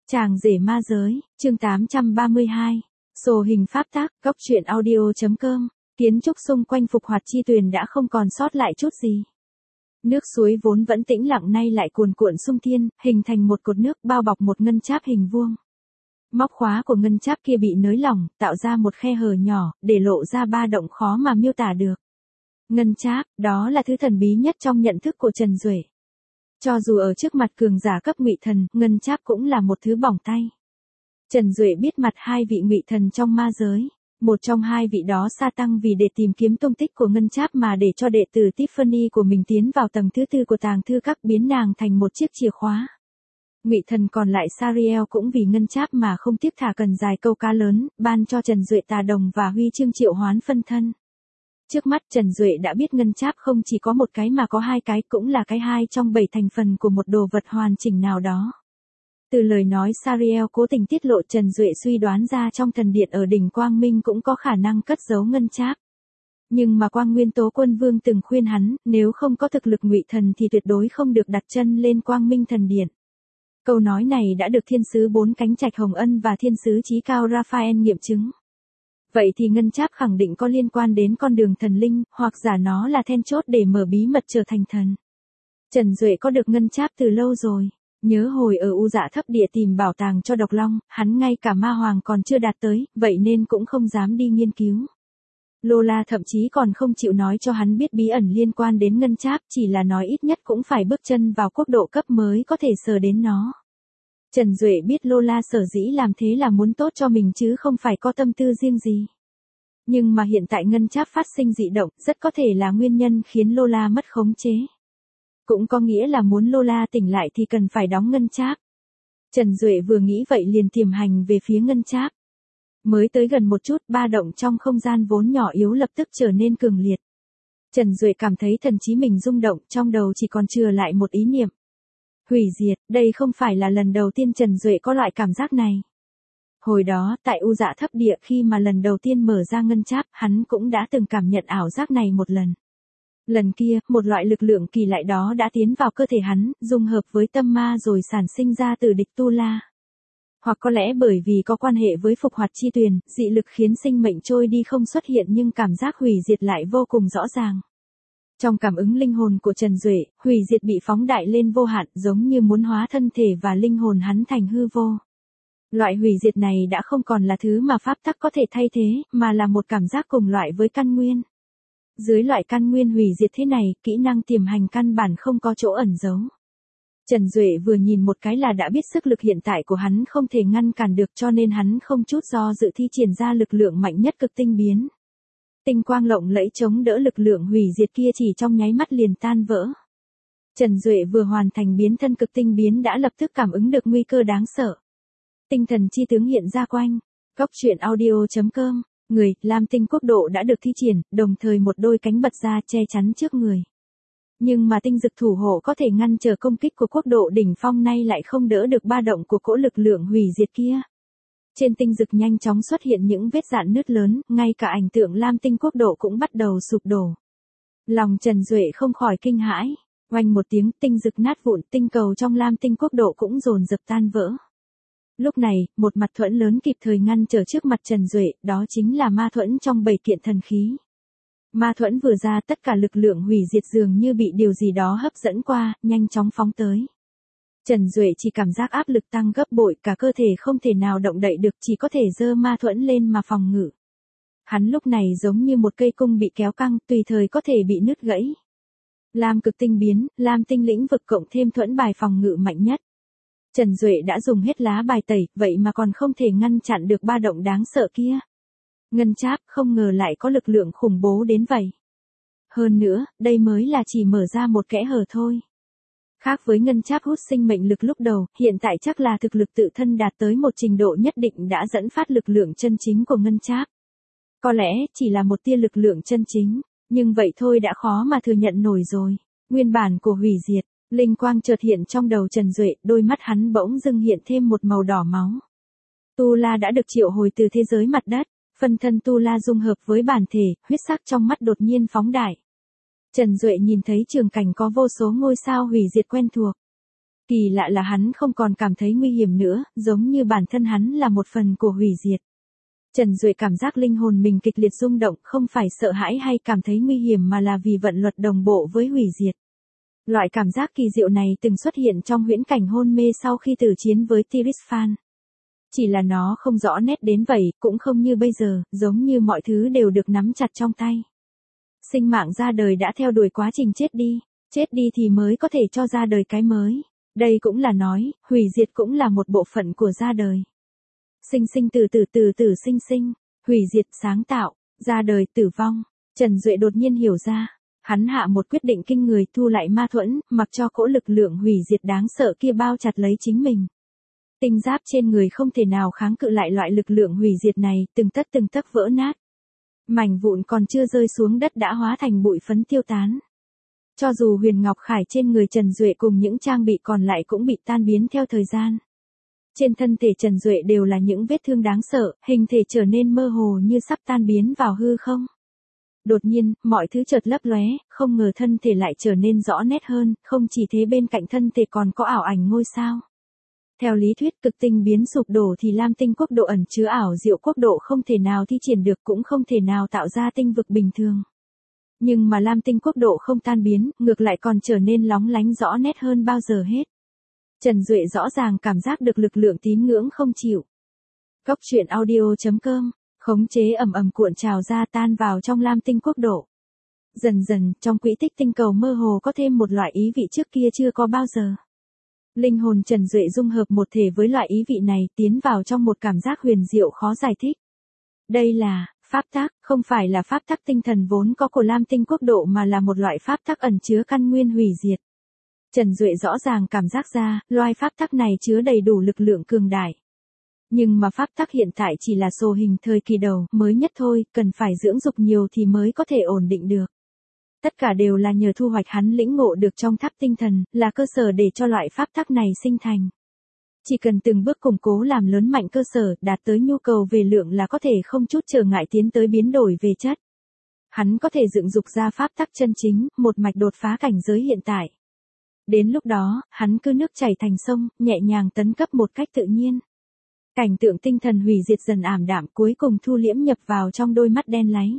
Chàng rể ma giới, chương 832. Sổ hình pháp tác, góc truyện audio.com. Kiến trúc xung quanh Phục Hoạt Chi Tuyền đã không còn sót lại chút gì. Nước suối vốn vẫn tĩnh lặng nay lại cuồn cuộn sung thiên, hình thành một cột nước bao bọc một ngân cháp hình vuông. Móc khóa của ngân cháp kia bị nới lỏng, tạo ra một khe hở nhỏ, để lộ ra ba động khó mà miêu tả được. Ngân cháp, đó là thứ thần bí nhất trong nhận thức của Trần Duệ. Cho dù ở trước mặt cường giả cấp ngụy thần, ngân cháp cũng là một thứ bỏng tay. Trần Duệ biết mặt hai vị ngụy thần trong ma giới. Một trong hai vị đó sa tăng vì để tìm kiếm tung tích của ngân cháp mà để cho đệ tử Tiffany của mình tiến vào tầng thứ tư của tàng thư các, biến nàng thành một chiếc chìa khóa. Ngụy thần còn lại Sariel cũng vì ngân cháp mà không tiếc thả cần dài câu cá lớn, ban cho Trần Duệ tà đồng và huy chương triệu hoán phân thân. Trước mắt Trần Duệ đã biết ngân cháp không chỉ có một cái mà có hai cái, cũng là cái hai trong 7 thành phần của một đồ vật hoàn chỉnh nào đó. Từ lời nói Sariel cố tình tiết lộ, Trần Duệ suy đoán ra trong thần điện ở đỉnh Quang Minh cũng có khả năng cất giấu ngân cháp. Nhưng mà Quang Nguyên Tố Quân Vương từng khuyên hắn, nếu không có thực lực ngụy thần thì tuyệt đối không được đặt chân lên Quang Minh thần điện. Câu nói này đã được thiên sứ bốn cánh Trạch Hồng Ân và thiên sứ chí cao Raphael nghiệm chứng. Vậy thì ngân cháp khẳng định có liên quan đến con đường thần linh, hoặc giả nó là then chốt để mở bí mật trở thành thần. Trần Duệ có được ngân cháp từ lâu rồi. Nhớ hồi ở U Dạ Thấp Địa tìm bảo tàng cho Độc Long, hắn ngay cả ma hoàng còn chưa đạt tới, vậy nên cũng không dám đi nghiên cứu. Lola thậm chí còn không chịu nói cho hắn biết bí ẩn liên quan đến ngân cháp, chỉ là nói ít nhất cũng phải bước chân vào quốc độ cấp mới có thể sờ đến nó. Trần Duệ biết Lola sở dĩ làm thế là muốn tốt cho mình chứ không phải có tâm tư riêng gì. Nhưng mà hiện tại ngân cháp phát sinh dị động, rất có thể là nguyên nhân khiến Lola mất khống chế. Cũng có nghĩa là muốn Lola tỉnh lại thì cần phải đóng ngân cháp. Trần Duệ vừa nghĩ vậy liền tiềm hành về phía ngân cháp. Mới tới gần một chút, ba động trong không gian vốn nhỏ yếu lập tức trở nên cường liệt. Trần Duệ cảm thấy thần trí mình rung động, trong đầu chỉ còn chừa lại một ý niệm. Hủy diệt, đây không phải là lần đầu tiên Trần Duệ có loại cảm giác này. Hồi đó, tại U Dạ Thấp Địa khi mà lần đầu tiên mở ra ngân cháp, hắn cũng đã từng cảm nhận ảo giác này một lần. Lần kia, một loại lực lượng kỳ lạ đó đã tiến vào cơ thể hắn, dung hợp với tâm ma rồi sản sinh ra từ địch tu la. Hoặc có lẽ bởi vì có quan hệ với Phục Hoạt Chi Tuyền, dị lực khiến sinh mệnh trôi đi không xuất hiện nhưng cảm giác hủy diệt lại vô cùng rõ ràng. Trong cảm ứng linh hồn của Trần Duệ, hủy diệt bị phóng đại lên vô hạn, giống như muốn hóa thân thể và linh hồn hắn thành hư vô. Loại hủy diệt này đã không còn là thứ mà pháp tắc có thể thay thế, mà là một cảm giác cùng loại với căn nguyên. Dưới loại căn nguyên hủy diệt thế này, kỹ năng tiềm hành căn bản không có chỗ ẩn giấu. Trần Duệ vừa nhìn một cái là đã biết sức lực hiện tại của hắn không thể ngăn cản được, cho nên hắn không chút do dự thi triển ra lực lượng mạnh nhất cực tinh biến. Tinh quang lộng lẫy chống đỡ lực lượng hủy diệt kia chỉ trong nháy mắt liền tan vỡ. Trần Duệ vừa hoàn thành biến thân cực tinh biến đã lập tức cảm ứng được nguy cơ đáng sợ. Tinh thần chi tướng hiện ra quanh. Góc truyện audio.com. Người, Lam Tinh quốc độ đã được thi triển, đồng thời một đôi cánh bật ra che chắn trước người. Nhưng mà tinh dực thủ hộ có thể ngăn trở công kích của quốc độ đỉnh phong nay lại không đỡ được ba động của cỗ lực lượng hủy diệt kia. Trên tinh dực nhanh chóng xuất hiện những vết rạn nứt lớn, ngay cả ảnh tượng Lam Tinh quốc độ cũng bắt đầu sụp đổ. Lòng Trần Duệ không khỏi kinh hãi. Oanh một tiếng, tinh dực nát vụn, tinh cầu trong Lam Tinh quốc độ cũng dồn dập tan vỡ. Lúc này, một mặt thuẫn lớn kịp thời ngăn trở trước mặt Trần Duệ, đó chính là ma thuẫn trong 7 kiện thần khí. Ma thuẫn vừa ra, tất cả lực lượng hủy diệt dường như bị điều gì đó hấp dẫn qua, nhanh chóng phóng tới. Trần Duệ chỉ cảm giác áp lực tăng gấp bội, cả cơ thể không thể nào động đậy được, chỉ có thể giơ ma thuẫn lên mà phòng ngự. Hắn lúc này giống như một cây cung bị kéo căng, tùy thời có thể bị nứt gãy. Lam cực tinh biến, Lam tinh lĩnh vực cộng thêm thuẫn bài phòng ngự mạnh nhất. Trần Duệ đã dùng hết lá bài tẩy, vậy mà còn không thể ngăn chặn được ba động đáng sợ kia. Ngân cháp không ngờ lại có lực lượng khủng bố đến vậy. Hơn nữa, đây mới là chỉ mở ra một kẽ hở thôi. Khác với ngân cháp hút sinh mệnh lực lúc đầu, hiện tại chắc là thực lực tự thân đạt tới một trình độ nhất định đã dẫn phát lực lượng chân chính của ngân cháp. Có lẽ chỉ là một tia lực lượng chân chính, nhưng vậy thôi đã khó mà thừa nhận nổi rồi. Nguyên bản của hủy diệt. Linh quang chợt hiện trong đầu Trần Duệ, đôi mắt hắn bỗng dưng hiện thêm một màu đỏ máu. Tu La đã được triệu hồi từ thế giới mặt đất, phân thân Tu La dung hợp với bản thể, huyết sắc trong mắt đột nhiên phóng đại. Trần Duệ nhìn thấy trường cảnh có vô số ngôi sao hủy diệt quen thuộc. Kỳ lạ là hắn không còn cảm thấy nguy hiểm nữa, giống như bản thân hắn là một phần của hủy diệt. Trần Duệ cảm giác linh hồn mình kịch liệt rung động, không phải sợ hãi hay cảm thấy nguy hiểm mà là vì vận luật đồng bộ với hủy diệt. Loại cảm giác kỳ diệu này từng xuất hiện trong huyễn cảnh hôn mê sau khi tử chiến với Tirisfan. Chỉ là nó không rõ nét đến vậy, cũng không như bây giờ, giống như mọi thứ đều được nắm chặt trong tay. Sinh mạng ra đời đã theo đuổi quá trình chết đi thì mới có thể cho ra đời cái mới. Đây cũng là nói, hủy diệt cũng là một bộ phận của ra đời. Sinh sinh tử tử tử tử sinh sinh, hủy diệt sáng tạo, ra đời tử vong. Trần Duệ đột nhiên hiểu ra, hắn hạ một quyết định kinh người thu lại ma thuẫn, mặc cho cỗ lực lượng hủy diệt đáng sợ kia bao chặt lấy chính mình. Tinh giáp trên người không thể nào kháng cự lại loại lực lượng hủy diệt này, từng tấc vỡ nát. Mảnh vụn còn chưa rơi xuống đất đã hóa thành bụi phấn tiêu tán. Cho dù huyền ngọc khải trên người Trần Duệ cùng những trang bị còn lại cũng bị tan biến theo thời gian. Trên thân thể Trần Duệ đều là những vết thương đáng sợ, hình thể trở nên mơ hồ như sắp tan biến vào hư không. Đột nhiên, mọi thứ chợt lấp lóe, không ngờ thân thể lại trở nên rõ nét hơn, không chỉ thế bên cạnh thân thể còn có ảo ảnh ngôi sao. Theo lý thuyết cực tinh biến sụp đổ thì lam tinh quốc độ ẩn chứa ảo diệu quốc độ không thể nào thi triển được cũng không thể nào tạo ra tinh vực bình thường. Nhưng mà lam tinh quốc độ không tan biến, ngược lại còn trở nên lóng lánh rõ nét hơn bao giờ hết. Trần Duệ rõ ràng cảm giác được lực lượng tín ngưỡng không chịu. Cốc truyện audio.com, khống chế ầm ầm cuộn trào ra tan vào trong lam tinh quốc độ. Dần dần, trong quỹ tích tinh cầu mơ hồ có thêm một loại ý vị trước kia chưa có bao giờ. Linh hồn Trần Duệ dung hợp một thể với loại ý vị này, tiến vào trong một cảm giác huyền diệu khó giải thích. Đây là pháp tắc, không phải là pháp tắc tinh thần vốn có của lam tinh quốc độ mà là một loại pháp tắc ẩn chứa căn nguyên hủy diệt. Trần Duệ rõ ràng cảm giác ra, loại pháp tắc này chứa đầy đủ lực lượng cường đại. Nhưng mà pháp tắc hiện tại chỉ là sổ hình thời kỳ đầu, mới nhất thôi, cần phải dưỡng dục nhiều thì mới có thể ổn định được. Tất cả đều là nhờ thu hoạch hắn lĩnh ngộ được trong tháp tinh thần, là cơ sở để cho loại pháp tắc này sinh thành. Chỉ cần từng bước củng cố làm lớn mạnh cơ sở, đạt tới nhu cầu về lượng là có thể không chút trở ngại tiến tới biến đổi về chất. Hắn có thể dựng dục ra pháp tắc chân chính, một mạch đột phá cảnh giới hiện tại. Đến lúc đó, hắn cứ nước chảy thành sông, nhẹ nhàng tấn cấp một cách tự nhiên. Cảnh tượng tinh thần hủy diệt dần ảm đạm cuối cùng thu liễm nhập vào trong đôi mắt đen láy.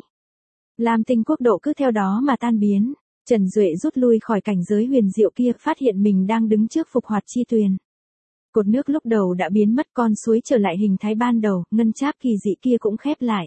Lam tinh quốc độ cứ theo đó mà tan biến. Trần Duệ rút lui khỏi cảnh giới huyền diệu kia, phát hiện mình đang đứng trước phục hoạt chi tuyền. Cột nước lúc đầu đã biến mất, con suối trở lại hình thái ban đầu, ngân cháp kỳ dị kia cũng khép lại.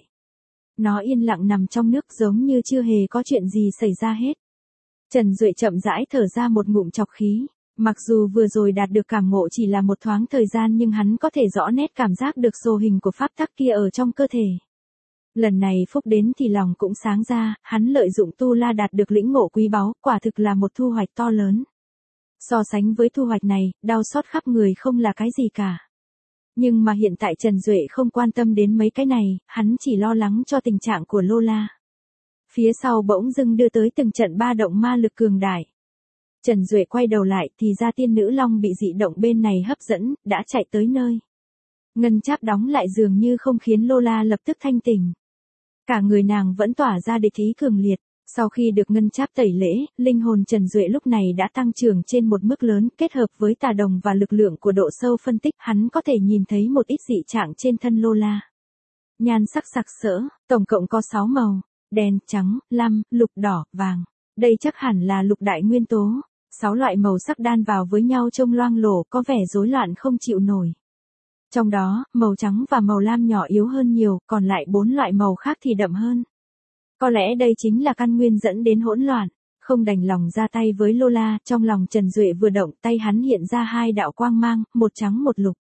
Nó yên lặng nằm trong nước giống như chưa hề có chuyện gì xảy ra hết. Trần Duệ chậm rãi thở ra một ngụm trọc khí. Mặc dù vừa rồi đạt được cảm ngộ chỉ là một thoáng thời gian nhưng hắn có thể rõ nét cảm giác được sổ hình của pháp tắc kia ở trong cơ thể. Lần này phúc đến thì lòng cũng sáng ra, hắn lợi dụng tu la đạt được lĩnh ngộ quý báu, quả thực là một thu hoạch to lớn. So sánh với thu hoạch này, đau xót khắp người không là cái gì cả. Nhưng mà hiện tại Trần Duệ không quan tâm đến mấy cái này, hắn chỉ lo lắng cho tình trạng của Lola. Phía sau bỗng dưng đưa tới từng trận ba động ma lực cường đại. Trần Duệ quay đầu lại thì ra tiên nữ long bị dị động bên này hấp dẫn, đã chạy tới nơi. Ngân cháp đóng lại dường như không khiến Lola lập tức thanh tỉnh. Cả người nàng vẫn tỏa ra địch ý cường liệt. Sau khi được ngân cháp tẩy lễ, linh hồn Trần Duệ lúc này đã tăng trưởng trên một mức lớn, kết hợp với tà đồng và lực lượng của độ sâu phân tích, hắn có thể nhìn thấy một ít dị trạng trên thân Lola. Nhan sắc sặc sỡ, tổng cộng có 6 màu, đen, trắng, lam, lục, đỏ, vàng. Đây chắc hẳn là lục đại nguyên tố. 6 loại màu sắc đan vào với nhau trông loang lổ, có vẻ rối loạn không chịu nổi. Trong đó, màu trắng và màu lam nhỏ yếu hơn nhiều, còn lại 4 loại màu khác thì đậm hơn. Có lẽ đây chính là căn nguyên dẫn đến hỗn loạn. Không đành lòng ra tay với Lola, trong lòng Trần Duệ vừa động, tay hắn hiện ra 2 đạo quang mang, một trắng một lục.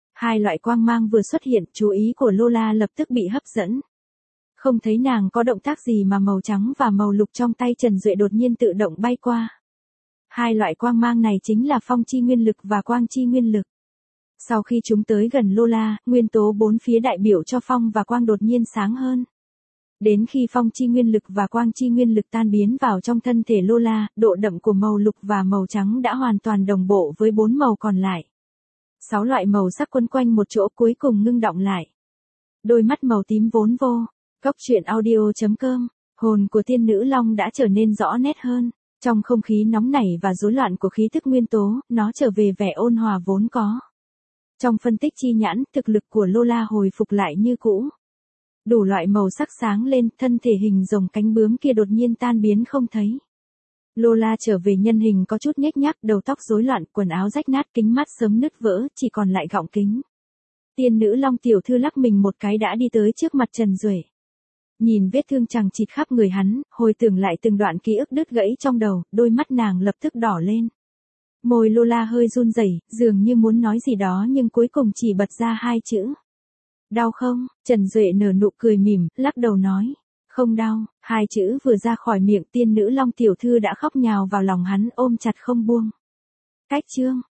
2 loại quang mang vừa xuất hiện, chú ý của Lola lập tức bị hấp dẫn. Không thấy nàng có động tác gì mà màu trắng và màu lục trong tay Trần Duệ đột nhiên tự động bay qua. 2 loại quang mang này chính là phong chi nguyên lực và quang chi nguyên lực. Sau khi chúng tới gần Lola, nguyên tố 4 phía đại biểu cho phong và quang đột nhiên sáng hơn. Đến khi phong chi nguyên lực và quang chi nguyên lực tan biến vào trong thân thể Lola, độ đậm của màu lục và màu trắng đã hoàn toàn đồng bộ với 4 màu còn lại. 6 loại màu sắc quấn quanh một chỗ cuối cùng ngưng đọng lại. Đôi mắt màu tím vốn vô. Cốc truyện audio.com, hồn của tiên nữ long đã trở nên rõ nét hơn. Trong không khí nóng nảy và rối loạn của khí thức nguyên tố, nó trở về vẻ ôn hòa vốn có. Trong phân tích chi nhãn, thực lực của Lola hồi phục lại như cũ. Đủ loại màu sắc sáng lên, thân thể hình rồng cánh bướm kia đột nhiên tan biến không thấy. Lola trở về nhân hình có chút nhếch nhác, đầu tóc rối loạn, quần áo rách nát, kính mắt sớm nứt vỡ, chỉ còn lại gọng kính. Tiên nữ Long tiểu thư lắc mình một cái đã đi tới trước mặt Trần Duệ. Nhìn vết thương chằng chịt khắp người hắn, hồi tưởng lại từng đoạn ký ức đứt gãy trong đầu, đôi mắt nàng lập tức đỏ lên. Môi Lola hơi run rẩy, dường như muốn nói gì đó nhưng cuối cùng chỉ bật ra hai chữ. Đau không? Trần Duệ nở nụ cười mỉm, lắc đầu nói. Không đau. Hai chữ vừa ra khỏi miệng tiên nữ Long tiểu thư đã khóc nhào vào lòng hắn ôm chặt không buông. Cách chương.